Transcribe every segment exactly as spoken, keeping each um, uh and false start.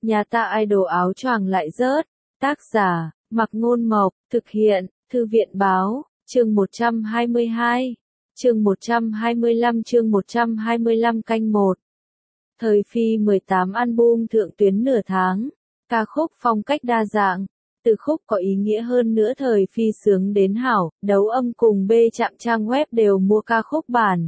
Nhà ta idol áo choàng lại rớt. Tác giả, Mạc Ngôn Mộc, thực hiện, Thư viện Báo, chương một trăm hai mươi hai, chương một trăm hai mươi lăm chương một trăm hai mươi lăm canh một. Thời Phi mười tám album thượng tuyến nửa tháng, ca khúc phong cách đa dạng, từ khúc có ý nghĩa hơn nữa Thời Phi sướng đến hảo, đấu âm cùng bê chạm trang web đều mua ca khúc bản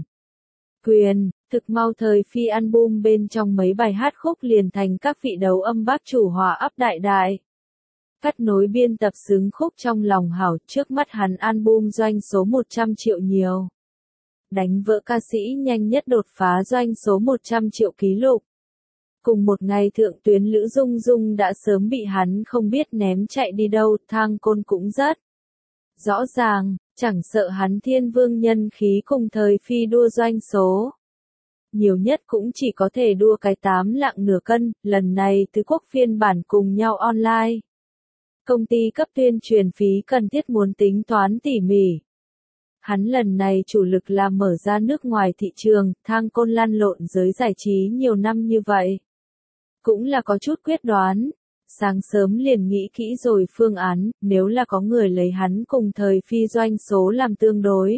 quyền, thực mau Thời Phi album bên trong mấy bài hát khúc liền thành các vị đấu âm bác chủ hòa ấp đại đại. Cắt nối biên tập xướng khúc trong lòng hảo, trước mắt hắn album doanh số một trăm triệu nhiều. Đánh vỡ ca sĩ nhanh nhất đột phá doanh số một trăm triệu kỷ lục. Cùng một ngày thượng tuyến Lữ Dung Dung đã sớm bị hắn không biết ném chạy đi đâu, thang côn cũng rất rõ ràng, chẳng sợ hắn thiên vương nhân khí cùng Thời Phi đua doanh số. Nhiều nhất cũng chỉ có thể đua cái tám lạng nửa cân, lần này tứ quốc phiên bản cùng nhau online. Công ty cấp tuyên truyền phí cần thiết muốn tính toán tỉ mỉ. Hắn lần này chủ lực là mở ra nước ngoài thị trường, thang côn lăn lộn giới giải trí nhiều năm như vậy. Cũng là có chút quyết đoán. Sáng sớm liền nghĩ kỹ rồi phương án, nếu là có người lấy hắn cùng Thời Phi doanh số làm tương đối.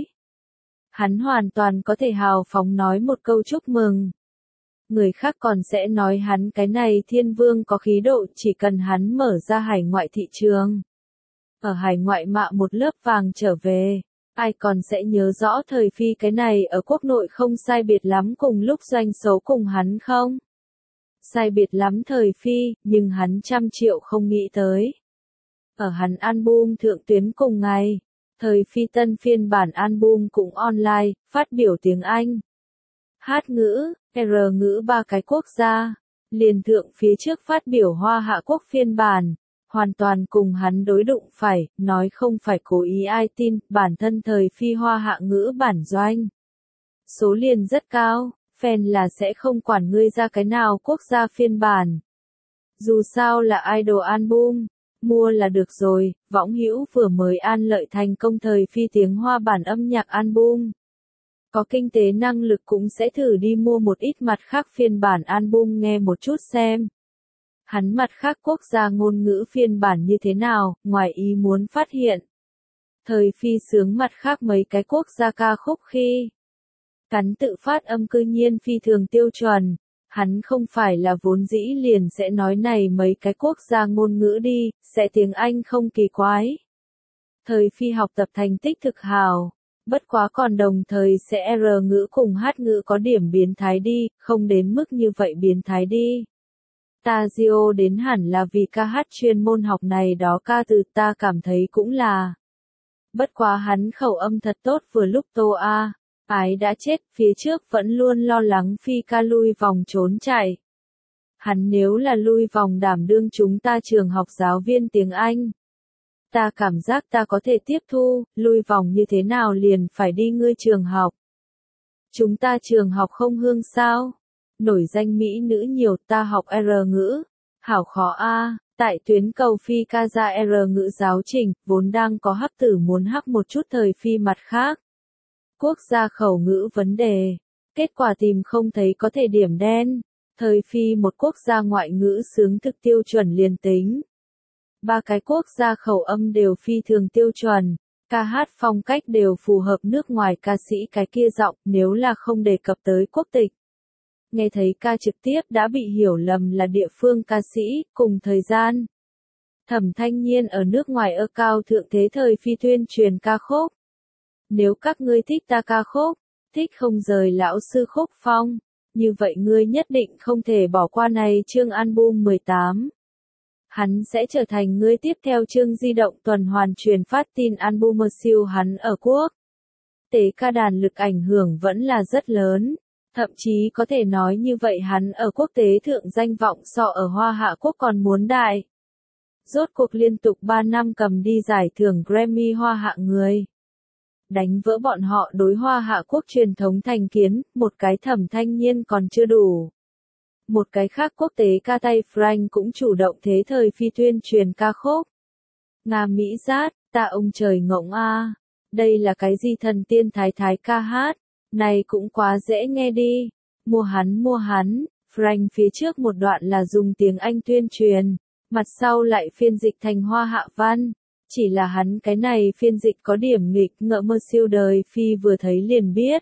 Hắn hoàn toàn có thể hào phóng nói một câu chúc mừng. Người khác còn sẽ nói hắn cái này thiên vương có khí độ, chỉ cần hắn mở ra hải ngoại thị trường. Ở hải ngoại mạ một lớp vàng trở về, ai còn sẽ nhớ rõ Thời Phi cái này ở quốc nội không sai biệt lắm cùng lúc doanh số cùng hắn không? Sai biệt lắm Thời Phi, nhưng hắn trăm triệu không nghĩ tới. Ở hắn album thượng tuyến cùng ngày, Thời Phi tân phiên bản album cũng online, phát biểu tiếng Anh, hát ngữ, R ngữ ba cái quốc gia, liền thượng phía trước phát biểu Hoa Hạ Quốc phiên bản, hoàn toàn cùng hắn đối đụng phải, nói không phải cố ý ai tin, bản thân Thời Phi Hoa Hạ ngữ bản doanh. Số liền rất cao, fan là sẽ không quản ngươi ra cái nào quốc gia phiên bản. Dù sao là idol album, mua là được rồi, Võng Hữu vừa mới an lợi thành công Thời Phi tiếng Hoa bản âm nhạc album. Có kinh tế năng lực cũng sẽ thử đi mua một ít mặt khác phiên bản album nghe một chút xem. Hắn mặt khác quốc gia ngôn ngữ phiên bản như thế nào, ngoài ý muốn phát hiện. Thời Phi sướng mặt khác mấy cái quốc gia ca khúc khi cắn tự phát âm cư nhiên phi thường tiêu chuẩn. Hắn không phải là vốn dĩ liền sẽ nói này mấy cái quốc gia ngôn ngữ đi, sẽ tiếng Anh không kỳ quái. Thời Phi học tập thành tích thực hào. Bất quá còn đồng thời sẽ R ngữ cùng hát ngữ có điểm biến thái đi, không đến mức như vậy biến thái đi. Tazio đến hẳn là vì ca hát chuyên môn học này đó ca từ ta cảm thấy cũng là. Bất quá hắn khẩu âm thật tốt vừa lúc Tô A. Ái đã chết, phía trước vẫn luôn lo lắng Phi ca lui vòng trốn chạy. Hắn nếu là lui vòng đảm đương chúng ta trường học giáo viên tiếng Anh. Ta cảm giác ta có thể tiếp thu, lui vòng như thế nào liền phải đi ngươi trường học. Chúng ta trường học không hương sao? Nổi danh mỹ nữ nhiều, ta học R ngữ. Hảo khó a, tại tuyến cầu Phi ca ra R ngữ giáo trình, vốn đang có hắc tử muốn hắc một chút Thời Phi mặt khác. Quốc gia khẩu ngữ vấn đề. Kết quả tìm không thấy có thể điểm đen. Thời Phi một quốc gia ngoại ngữ sướng thực tiêu chuẩn liền tính. Ba cái quốc gia khẩu âm đều phi thường tiêu chuẩn, ca hát phong cách đều phù hợp nước ngoài ca sĩ cái kia giọng, nếu là không đề cập tới quốc tịch. Nghe thấy ca trực tiếp đã bị hiểu lầm là địa phương ca sĩ, cùng thời gian. Thẩm Thanh Nhiên ở nước ngoài ơ cao thượng thế Thời Phi tuyên truyền ca khúc. Nếu các ngươi thích ta ca khúc, thích không rời lão sư khúc phong, như vậy ngươi nhất định không thể bỏ qua này chương album mười tám. Hắn sẽ trở thành người tiếp theo chương di động tuần hoàn truyền phát tin album siêu hắn ở quốc tế ca đàn lực ảnh hưởng vẫn là rất lớn, thậm chí có thể nói như vậy hắn ở quốc tế thượng danh vọng so ở Hoa Hạ Quốc còn muốn đại. Rốt cuộc liên tục ba năm cầm đi giải thưởng Grammy Hoa Hạ người. Đánh vỡ bọn họ đối Hoa Hạ Quốc truyền thống thành kiến, một cái Thẩm Thanh Nhiên còn chưa đủ. Một cái khác quốc tế ca tay Frank cũng chủ động thế Thời Phi tuyên truyền ca khúc. Nga Mỹ Giát, ta ông trời ngỗng a, đây là cái gì thần tiên thái thái ca hát, này cũng quá dễ nghe đi. Mua hắn mua hắn, Frank phía trước một đoạn là dùng tiếng Anh tuyên truyền, mặt sau lại phiên dịch thành Hoa Hạ văn. Chỉ là hắn cái này phiên dịch có điểm nghịch ngợm mơ siêu đời Phi vừa thấy liền biết.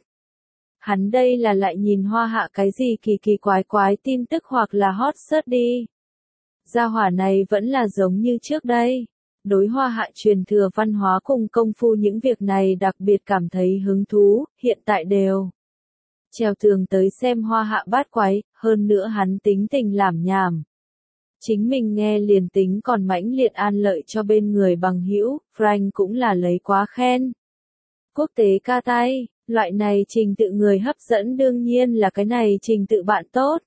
Hắn đây là lại nhìn Hoa Hạ cái gì kỳ kỳ quái quái tin tức hoặc là hot search đi. Gia hỏa này vẫn là giống như trước đây. Đối Hoa Hạ truyền thừa văn hóa cùng công phu những việc này đặc biệt cảm thấy hứng thú, hiện tại đều trèo tường tới xem Hoa Hạ bát quái, hơn nữa hắn tính tình làm nhảm. Chính mình nghe liền tính còn mãnh liệt an lợi cho bên người bằng hữu, Frank cũng là lấy quá khen. Quốc tế ca tay, loại này trình tự người hấp dẫn đương nhiên là cái này trình tự bạn tốt.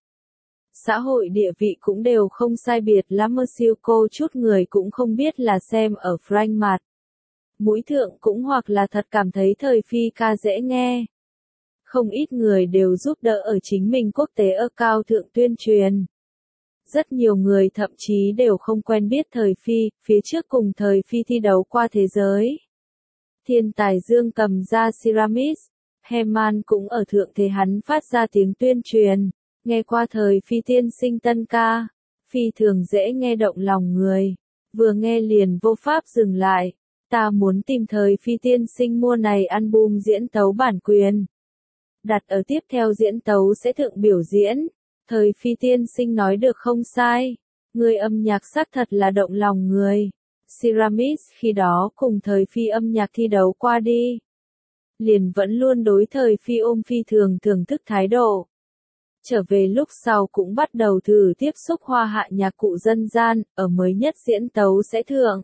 Xã hội địa vị cũng đều không sai biệt lắm mơ siêu cô chút người cũng không biết là xem ở Frank mặt. Mũi thượng cũng hoặc là thật cảm thấy thời phi ca dễ nghe. Không ít người đều giúp đỡ ở chính mình quốc tế ở cao thượng tuyên truyền. Rất nhiều người thậm chí đều không quen biết thời phi, phía trước cùng thời phi thi đấu qua thế giới. Thiên tài dương cầm ra Ceramis, Heman cũng ở thượng thế hắn phát ra tiếng tuyên truyền, nghe qua thời phi tiên sinh tân ca, phi thường dễ nghe động lòng người, vừa nghe liền vô pháp dừng lại, ta muốn tìm thời phi tiên sinh mua này album diễn tấu bản quyền. Đặt ở tiếp theo diễn tấu sẽ thượng biểu diễn. Thời phi tiên sinh nói được không sai, người âm nhạc xác thật là động lòng người. Ceramis khi đó cùng thời phi âm nhạc thi đấu qua đi. Liền vẫn luôn đối thời phi ôm phi thường thưởng thức thái độ. Trở về lúc sau cũng bắt đầu thử tiếp xúc Hoa Hạ nhạc cụ dân gian, ở mới nhất diễn tấu sẽ thượng.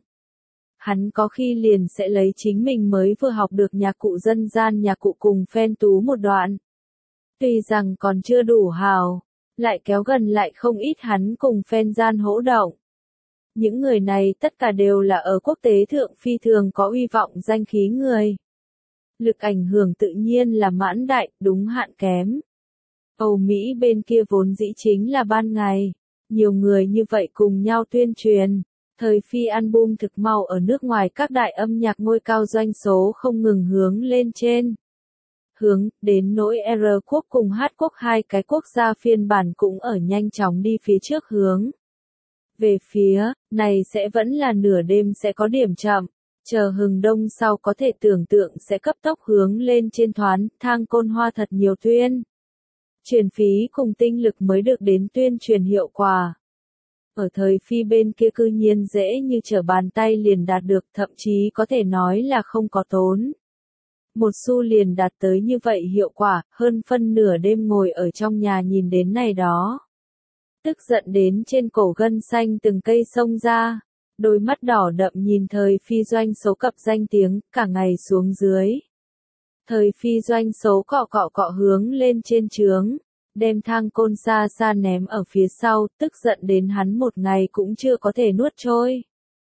Hắn có khi liền sẽ lấy chính mình mới vừa học được nhạc cụ dân gian nhạc cụ cùng phen tú một đoạn. Tuy rằng còn chưa đủ hào, lại kéo gần lại không ít hắn cùng fan gian hỗ động. Những người này tất cả đều là ở quốc tế thượng phi thường có uy vọng danh khí người. Lực ảnh hưởng tự nhiên là mãn đại, đúng hạn kém. Âu Mỹ bên kia vốn dĩ chính là ban ngày. Nhiều người như vậy cùng nhau tuyên truyền. Thời phi album thực mau ở nước ngoài các đại âm nhạc ngôi cao doanh số không ngừng hướng lên trên. Hướng, đến nỗi R quốc cùng H quốc hai cái quốc gia phiên bản cũng ở nhanh chóng đi phía trước hướng. Về phía, này sẽ vẫn là nửa đêm sẽ có điểm chậm, chờ hừng đông sau có thể tưởng tượng sẽ cấp tốc hướng lên trên thoán, thang côn hoa thật nhiều tuyên. Truyền phí cùng tinh lực mới được đến tuyên truyền hiệu quả. Ở thời phi bên kia cư nhiên dễ như trở bàn tay liền đạt được, thậm chí có thể nói là không có tốn. Một xu liền đạt tới như vậy hiệu quả, hơn phân nửa đêm ngồi ở trong nhà nhìn đến này đó. Tức giận đến trên cổ gân xanh từng cây sông ra, đôi mắt đỏ đậm nhìn thời phi doanh số cập danh tiếng, cả ngày xuống dưới. Thời phi doanh số cọ cọ cọ hướng lên trên trướng, đem thang côn xa xa ném ở phía sau, tức giận đến hắn một ngày cũng chưa có thể nuốt trôi.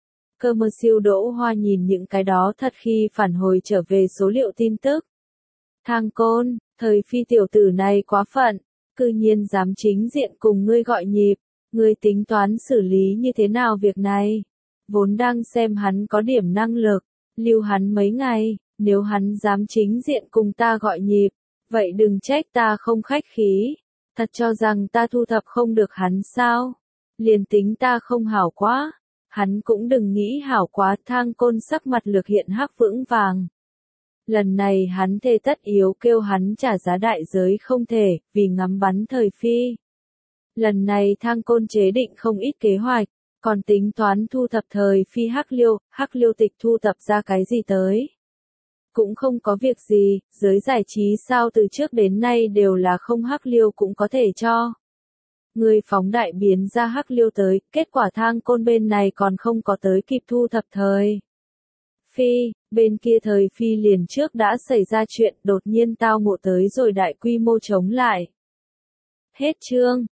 Cơ mơ siêu Đỗ Hoa nhìn những cái đó thật khi phản hồi trở về số liệu tin tức. Thang côn, thời phi tiểu tử này quá phận, cư nhiên dám chính diện cùng ngươi gọi nhịp, ngươi tính toán xử lý như thế nào việc này. Vốn đang xem hắn có điểm năng lực, lưu hắn mấy ngày, nếu hắn dám chính diện cùng ta gọi nhịp, vậy đừng trách ta không khách khí, thật cho rằng ta thu thập không được hắn sao, liền tính ta không hảo quá. Hắn cũng đừng nghĩ hảo quá, thang côn sắc mặt lược hiện hắc vững vàng. Lần này hắn thề tất yếu kêu hắn trả giá đại giới không thể, vì ngắm bắn thời phi. Lần này thang côn chế định không ít kế hoạch, còn tính toán thu thập thời phi hắc liêu, hắc liêu tịch thu thập ra cái gì tới. Cũng không có việc gì, giới giải trí sao từ trước đến nay đều là không hắc liêu cũng có thể cho. Người phóng đại biến ra hắc liêu tới, kết quả thang côn bên này còn không có tới kịp thu thập thời phi, bên kia thời phi liền trước đã xảy ra chuyện đột nhiên tao ngộ tới rồi đại quy mô chống lại. Hết chương.